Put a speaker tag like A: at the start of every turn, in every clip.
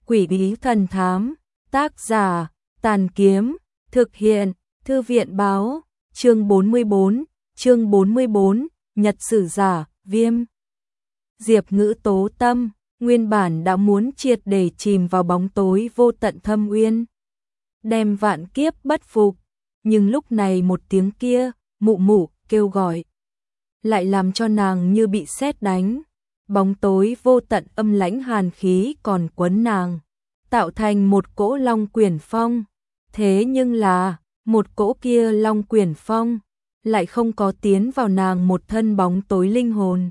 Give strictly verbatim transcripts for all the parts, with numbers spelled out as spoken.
A: Quỷ bí thần thám, tác giả, Tàn Kiếm, thực hiện, Thư viện báo, chương bốn mươi bốn, chương bốn mươi bốn, Nhật sử giả, Viêm. Diệp Ngữ tố tâm, nguyên bản đã muốn triệt để chìm vào bóng tối vô tận thâm uyên, đem vạn kiếp bất phục, nhưng lúc này một tiếng kia, mụ mụ, kêu gọi, lại làm cho nàng như bị sét đánh. Bóng tối vô tận âm lãnh hàn khí còn quấn nàng, tạo thành một cỗ long quyển phong. Thế nhưng là, một cỗ kia long quyển phong, lại không có tiến vào nàng một thân bóng tối linh hồn,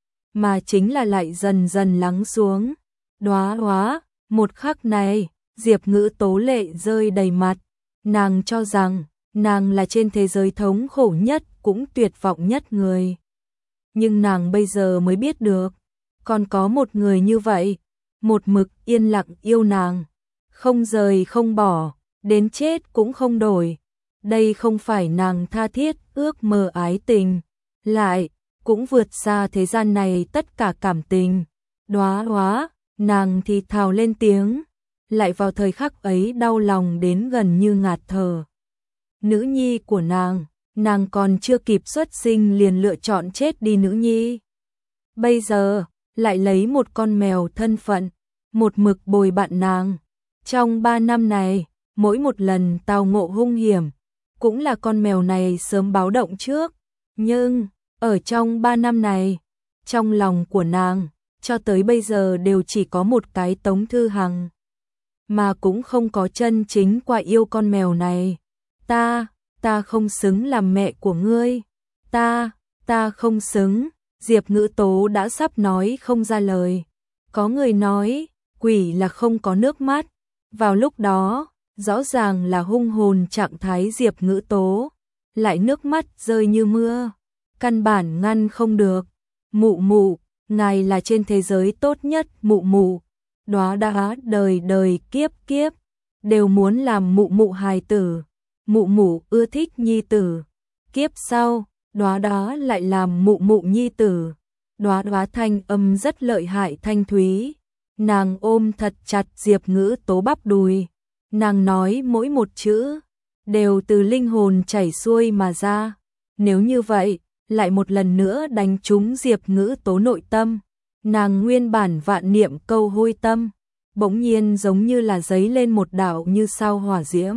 A: mà chính là lại dần dần lắng xuống. Đóa hóa, một khắc này, Diệp Ngữ tố lệ rơi đầy mặt, nàng cho rằng, nàng là trên thế giới thống khổ nhất cũng tuyệt vọng nhất người. Nhưng nàng bây giờ mới biết được, còn có một người như vậy, một mực yên lặng yêu nàng, không rời không bỏ, đến chết cũng không đổi. Đây không phải nàng tha thiết ước mơ ái tình, lại cũng vượt xa thế gian này tất cả cảm tình. Đóa hóa, nàng thì thào lên tiếng, lại vào thời khắc ấy đau lòng đến gần như ngạt thở. Nữ nhi của nàng, nàng còn chưa kịp xuất sinh liền lựa chọn chết đi nữ nhi. Bây giờ, lại lấy một con mèo thân phận, một mực bồi bạn nàng. Trong ba năm này, mỗi một lần tao ngộ hung hiểm, cũng là con mèo này sớm báo động trước. Nhưng, ở trong ba năm này, trong lòng của nàng, cho tới bây giờ đều chỉ có một cái Tống Thư Hằng, mà cũng không có chân chính qua yêu con mèo này. Ta, ta không xứng làm mẹ của ngươi. Ta, ta không xứng. Diệp Ngữ tố đã sắp nói không ra lời. Có người nói, quỷ là không có nước mắt. Vào lúc đó, rõ ràng là hung hồn trạng thái Diệp Ngữ tố, lại nước mắt rơi như mưa, căn bản ngăn không được. Mụ mụ, ngài là trên thế giới tốt nhất, mụ mụ. Đóa đá đời đời kiếp kiếp, đều muốn làm mụ mụ hài tử. Mụ mụ ưa thích nhi tử. Kiếp sau, Đóa đá lại làm mụ mụ nhi tử. Đóa đóa thanh âm rất lợi hại thanh thúy. Nàng ôm thật chặt Diệp Ngữ tố bắp đùi. Nàng nói mỗi một chữ, đều từ linh hồn chảy xuôi mà ra. Nếu như vậy, lại một lần nữa đánh trúng Diệp Ngữ tố nội tâm. Nàng nguyên bản vạn niệm câu hôi tâm, bỗng nhiên giống như là giấy lên một đạo như sao hỏa diễm.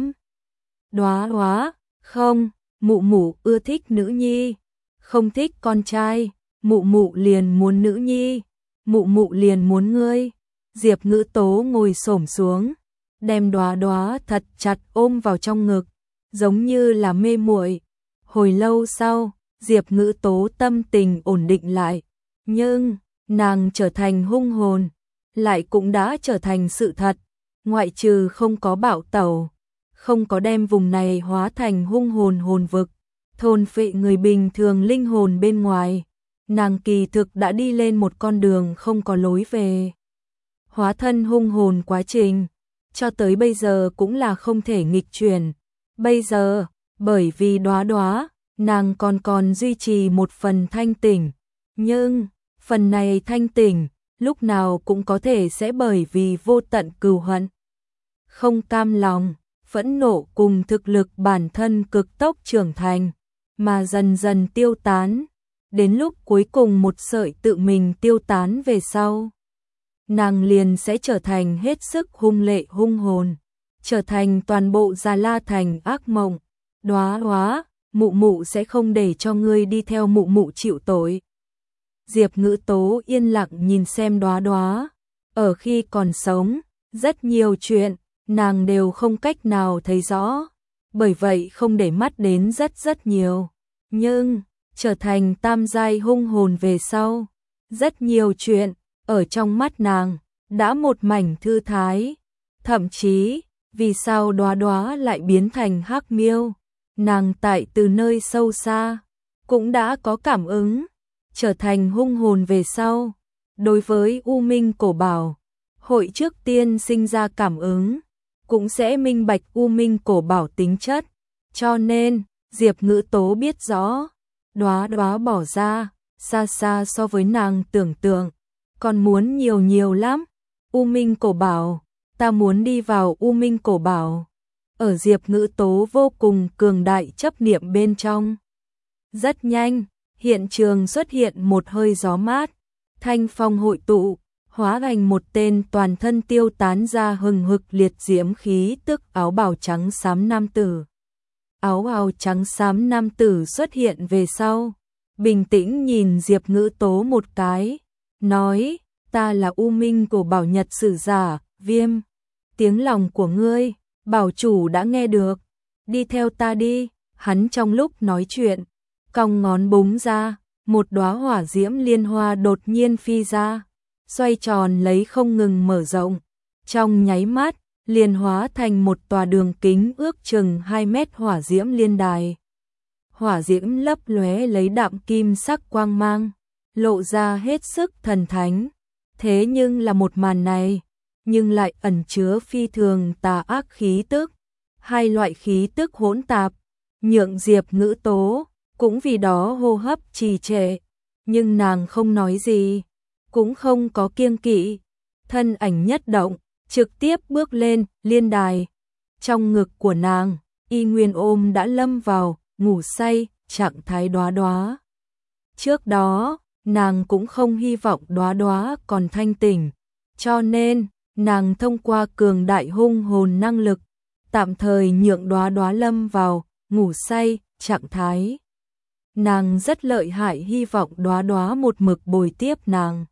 A: Đóa hóa, không, mụ mụ ưa thích nữ nhi, không thích con trai, mụ mụ liền muốn nữ nhi, mụ mụ liền muốn ngươi. Diệp Ngữ tố ngồi xổm xuống, đem Đóa đóa thật chặt ôm vào trong ngực, giống như là mê muội. Hồi lâu sau, Diệp Ngữ tố tâm tình ổn định lại, nhưng nàng trở thành hung hồn, lại cũng đã trở thành sự thật, ngoại trừ không có bạo tẩu, không có đem vùng này hóa thành hung hồn hồn vực, thôn phệ người bình thường linh hồn bên ngoài, nàng kỳ thực đã đi lên một con đường không có lối về. Hóa thân hung hồn quá trình, cho tới bây giờ cũng là không thể nghịch chuyển. Bây giờ, bởi vì Đóa đóa, nàng còn còn duy trì một phần thanh tỉnh, nhưng phần này thanh tỉnh, lúc nào cũng có thể sẽ bởi vì vô tận cừu hận, không cam lòng, phẫn nộ cùng thực lực bản thân cực tốc trưởng thành, mà dần dần tiêu tán, đến lúc cuối cùng một sợi tự mình tiêu tán về sau. Nàng liền sẽ trở thành hết sức hung lệ hung hồn, trở thành toàn bộ Già La Thành ác mộng. Đóa hóa, mụ mụ sẽ không để cho ngươi đi theo mụ mụ chịu tội. Diệp Ngữ tố yên lặng nhìn xem Đóa đóa, ở khi còn sống, rất nhiều chuyện, nàng đều không cách nào thấy rõ, bởi vậy không để mắt đến rất rất nhiều. Nhưng, trở thành tam giai hung hồn về sau, rất nhiều chuyện, ở trong mắt nàng, đã một mảnh thư thái. Thậm chí, vì sao Đóa đóa lại biến thành hắc miêu, nàng tại từ nơi sâu xa, cũng đã có cảm ứng. Trở thành hung hồn về sau, đối với U Minh Cổ Bảo, hội trước tiên sinh ra cảm ứng, cũng sẽ minh bạch U Minh Cổ Bảo tính chất. Cho nên, Diệp Ngữ tố biết rõ, Đóa đóa bỏ ra, xa xa so với nàng tưởng tượng, còn muốn nhiều nhiều lắm. U Minh Cổ Bảo, ta muốn đi vào U Minh Cổ Bảo. Ở Diệp Ngữ Tố vô cùng cường đại chấp niệm bên trong. Rất nhanh, hiện trường xuất hiện một hơi gió mát, thanh phong hội tụ, hóa thành một tên toàn thân tiêu tán ra hừng hực liệt diễm khí tức áo bào trắng xám nam tử. Áo bào trắng xám nam tử xuất hiện về sau, bình tĩnh nhìn Diệp Ngữ Tố một cái, nói, ta là U Minh Cổ Bảo Nhật sử giả, Viêm. Tiếng lòng của ngươi, bảo chủ đã nghe được, đi theo ta đi. Hắn trong lúc nói chuyện, cong ngón búng ra, một đóa hỏa diễm liên hoa đột nhiên phi ra, xoay tròn lấy không ngừng mở rộng. Trong nháy mắt, liền hóa thành một tòa đường kính ước chừng hai mét hỏa diễm liên đài. Hỏa diễm lấp lóe lấy đạm kim sắc quang mang, lộ ra hết sức thần thánh. Thế nhưng là một màn này, nhưng lại ẩn chứa phi thường tà ác khí tức. Hai loại khí tức hỗn tạp, nhượng Diệp Ngữ Tố cũng vì đó hô hấp trì trệ, nhưng nàng không nói gì, cũng không có kiêng kỵ, thân ảnh nhất động, trực tiếp bước lên liên đài. Trong ngực của nàng, Y Nguyên ôm đã lâm vào ngủ say trạng thái Đóa Đóa. Trước đó, nàng cũng không hy vọng Đóa Đóa còn thanh tỉnh, cho nên nàng thông qua cường đại hung hồn năng lực, tạm thời nhượng Đóa Đóa lâm vào ngủ say trạng thái. Nàng rất lợi hại, hy vọng Đóa Đóa một mực bồi tiếp nàng.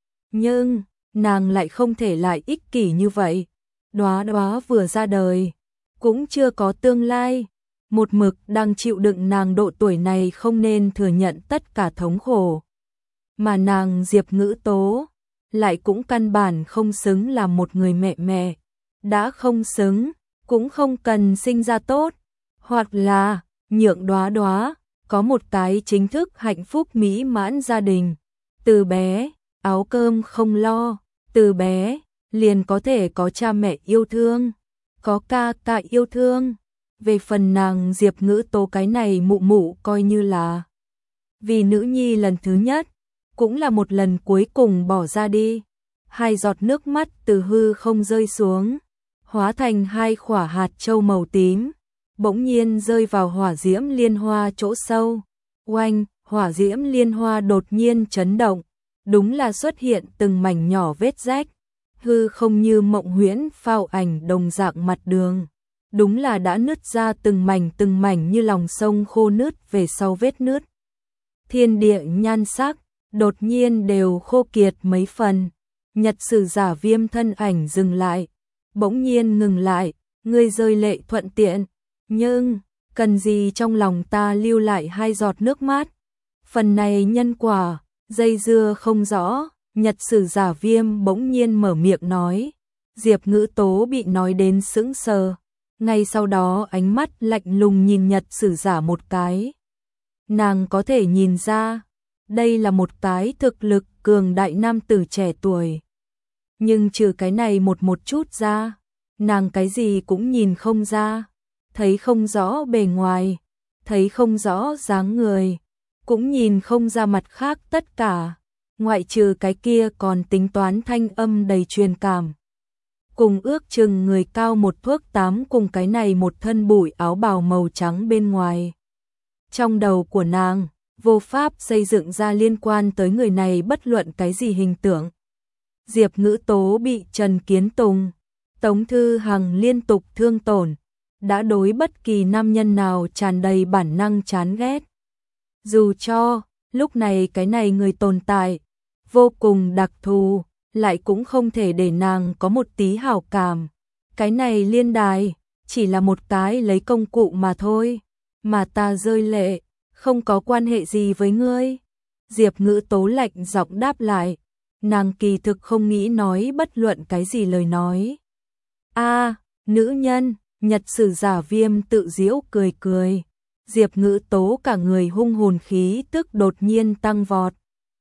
A: Nhưng, nàng lại không thể lại ích kỷ như vậy. Đóa Đóa vừa ra đời, cũng chưa có tương lai, một mực đang chịu đựng nàng độ tuổi này không nên thừa nhận tất cả thống khổ. Mà nàng Diệp Ngữ Tố, lại cũng căn bản không xứng là một người mẹ mẹ. Đã không xứng, cũng không cần sinh ra tốt, hoặc là nhượng Đóa Đóa có một cái chính thức hạnh phúc mỹ mãn gia đình. Từ bé, áo cơm không lo, từ bé, liền có thể có cha mẹ yêu thương, có ca ca yêu thương. Về phần nàng Diệp Ngữ Tố cái này mụ mụ coi như là vì nữ nhi lần thứ nhất, cũng là một lần cuối cùng bỏ ra đi. Hai giọt nước mắt từ hư không rơi xuống, hóa thành hai quả hạt châu màu tím, bỗng nhiên rơi vào hỏa diễm liên hoa chỗ sâu. Oanh, hỏa diễm liên hoa đột nhiên chấn động, đúng là xuất hiện từng mảnh nhỏ vết rách, hư không như mộng huyễn phao ảnh đồng dạng mặt đường. Đúng là đã nứt ra từng mảnh từng mảnh như lòng sông khô nứt về sau vết nứt. Thiên địa nhan sắc, đột nhiên đều khô kiệt mấy phần. Nhật sử giả Viêm thân ảnh dừng lại, bỗng nhiên ngừng lại, ngươi rơi lệ thuận tiện, nhưng cần gì trong lòng ta lưu lại hai giọt nước mắt. Phần này nhân quả, dây dưa không rõ. Nhật sử giả Viêm bỗng nhiên mở miệng nói. Diệp Ngữ Tố bị nói đến sững sờ, ngay sau đó ánh mắt lạnh lùng nhìn Nhật sử giả một cái. Nàng có thể nhìn ra, đây là một cái thực lực cường đại nam tử trẻ tuổi. Nhưng trừ cái này một một chút ra, nàng cái gì cũng nhìn không ra, thấy không rõ bề ngoài, thấy không rõ dáng người, cũng nhìn không ra mặt khác tất cả, ngoại trừ cái kia còn tính toán thanh âm đầy truyền cảm. Cùng ước chừng người cao một thước tám cùng cái này một thân bụi áo bào màu trắng bên ngoài. Trong đầu của nàng, vô pháp xây dựng ra liên quan tới người này bất luận cái gì hình tượng. Diệp Ngữ Tố bị Trần Kiến Tùng, Tống Thư Hằng liên tục thương tổn, đã đối bất kỳ nam nhân nào tràn đầy bản năng chán ghét. Dù cho, lúc này cái này người tồn tại, vô cùng đặc thù, lại cũng không thể để nàng có một tí hảo cảm. Cái này liên đài, chỉ là một cái lấy công cụ mà thôi, mà ta rơi lệ, không có quan hệ gì với ngươi. Diệp Ngữ Tố lạnh giọng đáp lại, nàng kỳ thực không nghĩ nói bất luận cái gì lời nói. A, à, nữ nhân, Nhật sử giả Viêm tự giễu cười cười. Diệp Ngữ Tố cả người hung hồn khí tức đột nhiên tăng vọt.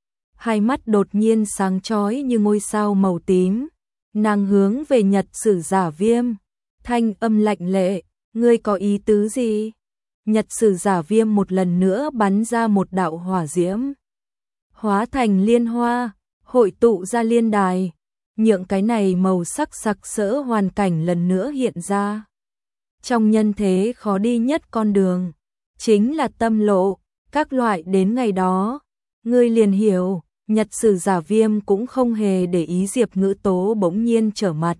A: Hai mắt đột nhiên sáng chói như ngôi sao màu tím. Nàng hướng về Nhật sử giả Viêm, thanh âm lạnh lệ, ngươi có ý tứ gì? Nhật sử giả Viêm một lần nữa bắn ra một đạo hỏa diễm, hóa thành liên hoa, hội tụ ra liên đài. nhượng cái này màu sắc sặc sỡ hoàn cảnh lần nữa hiện ra. Trong nhân thế khó đi nhất con đường, chính là tâm lộ, các loại đến ngày đó, ngươi liền hiểu, Nhật Sử Giả Viêm cũng không hề để ý Diệp Ngữ Tố bỗng nhiên trở mặt,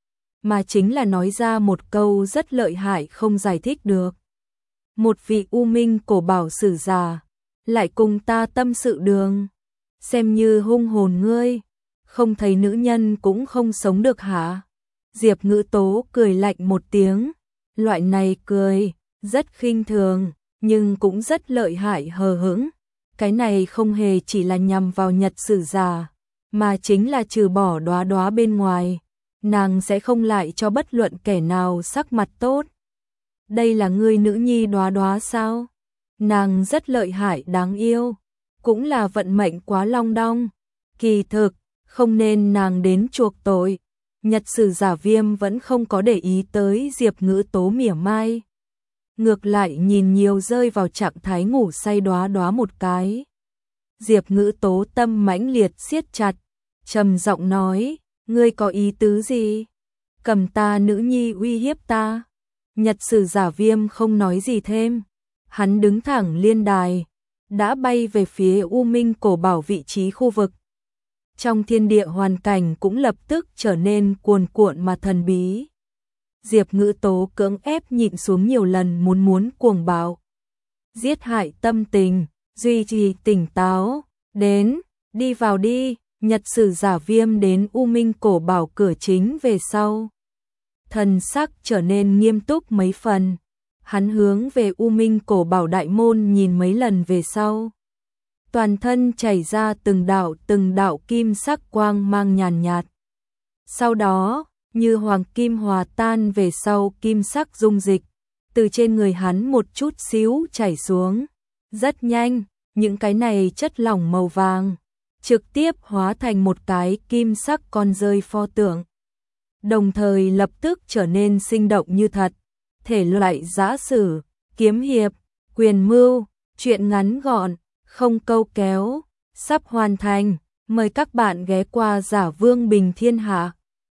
A: mà chính là nói ra một câu rất lợi hại không giải thích được. Một vị u minh cổ bảo sử giả, lại cùng ta tâm sự đường, xem như hung hồn ngươi, không thấy nữ nhân cũng không sống được hả? Diệp Ngữ Tố cười lạnh một tiếng, loại này cười, rất khinh thường, nhưng cũng rất lợi hại hờ hững. Cái này không hề chỉ là nhằm vào Nhật Sử Giả, mà chính là trừ bỏ Đóa Đóa bên ngoài, nàng sẽ không lại cho bất luận kẻ nào sắc mặt tốt. Đây là ngươi nữ nhi Đóa Đóa sao? Nàng rất lợi hại đáng yêu, cũng là vận mệnh quá long đong. Kỳ thực, không nên nàng đến chuộc tội. Nhật Sử Giả Viêm vẫn không có để ý tới Diệp Ngữ Tố mỉa mai. Ngược lại nhìn nhiều rơi vào trạng thái ngủ say Đóa Đóa một cái. Diệp Ngữ Tố tâm mãnh liệt siết chặt, trầm giọng nói, ngươi có ý tứ gì? Cầm ta nữ nhi uy hiếp ta. Nhật Sử Giả Viêm không nói gì thêm, hắn đứng thẳng liên đài, đã bay về phía U Minh cổ bảo vị trí khu vực. Trong thiên địa hoàn cảnh cũng lập tức trở nên cuồn cuộn mà thần bí. Diệp Ngữ Tố cưỡng ép nhịn xuống nhiều lần muốn muốn cuồng bạo, giết hại tâm tình, duy trì tỉnh táo, đến, đi vào đi. Nhật Sử Giả Viêm đến U Minh cổ bảo cửa chính về sau, thần sắc trở nên nghiêm túc mấy phần. Hắn hướng về U Minh cổ bảo đại môn nhìn mấy lần về sau, toàn thân chảy ra từng đạo từng đạo kim sắc quang mang nhàn nhạt. Sau đó, như hoàng kim hòa tan về sau kim sắc dung dịch, từ trên người hắn một chút xíu chảy xuống. Rất nhanh, những cái này chất lỏng màu vàng trực tiếp hóa thành một cái kim sắc con rơi pho tượng, đồng thời lập tức trở nên sinh động như thật. Thể loại giã sử, kiếm hiệp, quyền mưu, truyện ngắn gọn, không câu kéo, sắp hoàn thành. Mời các bạn ghé qua Giả Vương Bình Thiên Hạ.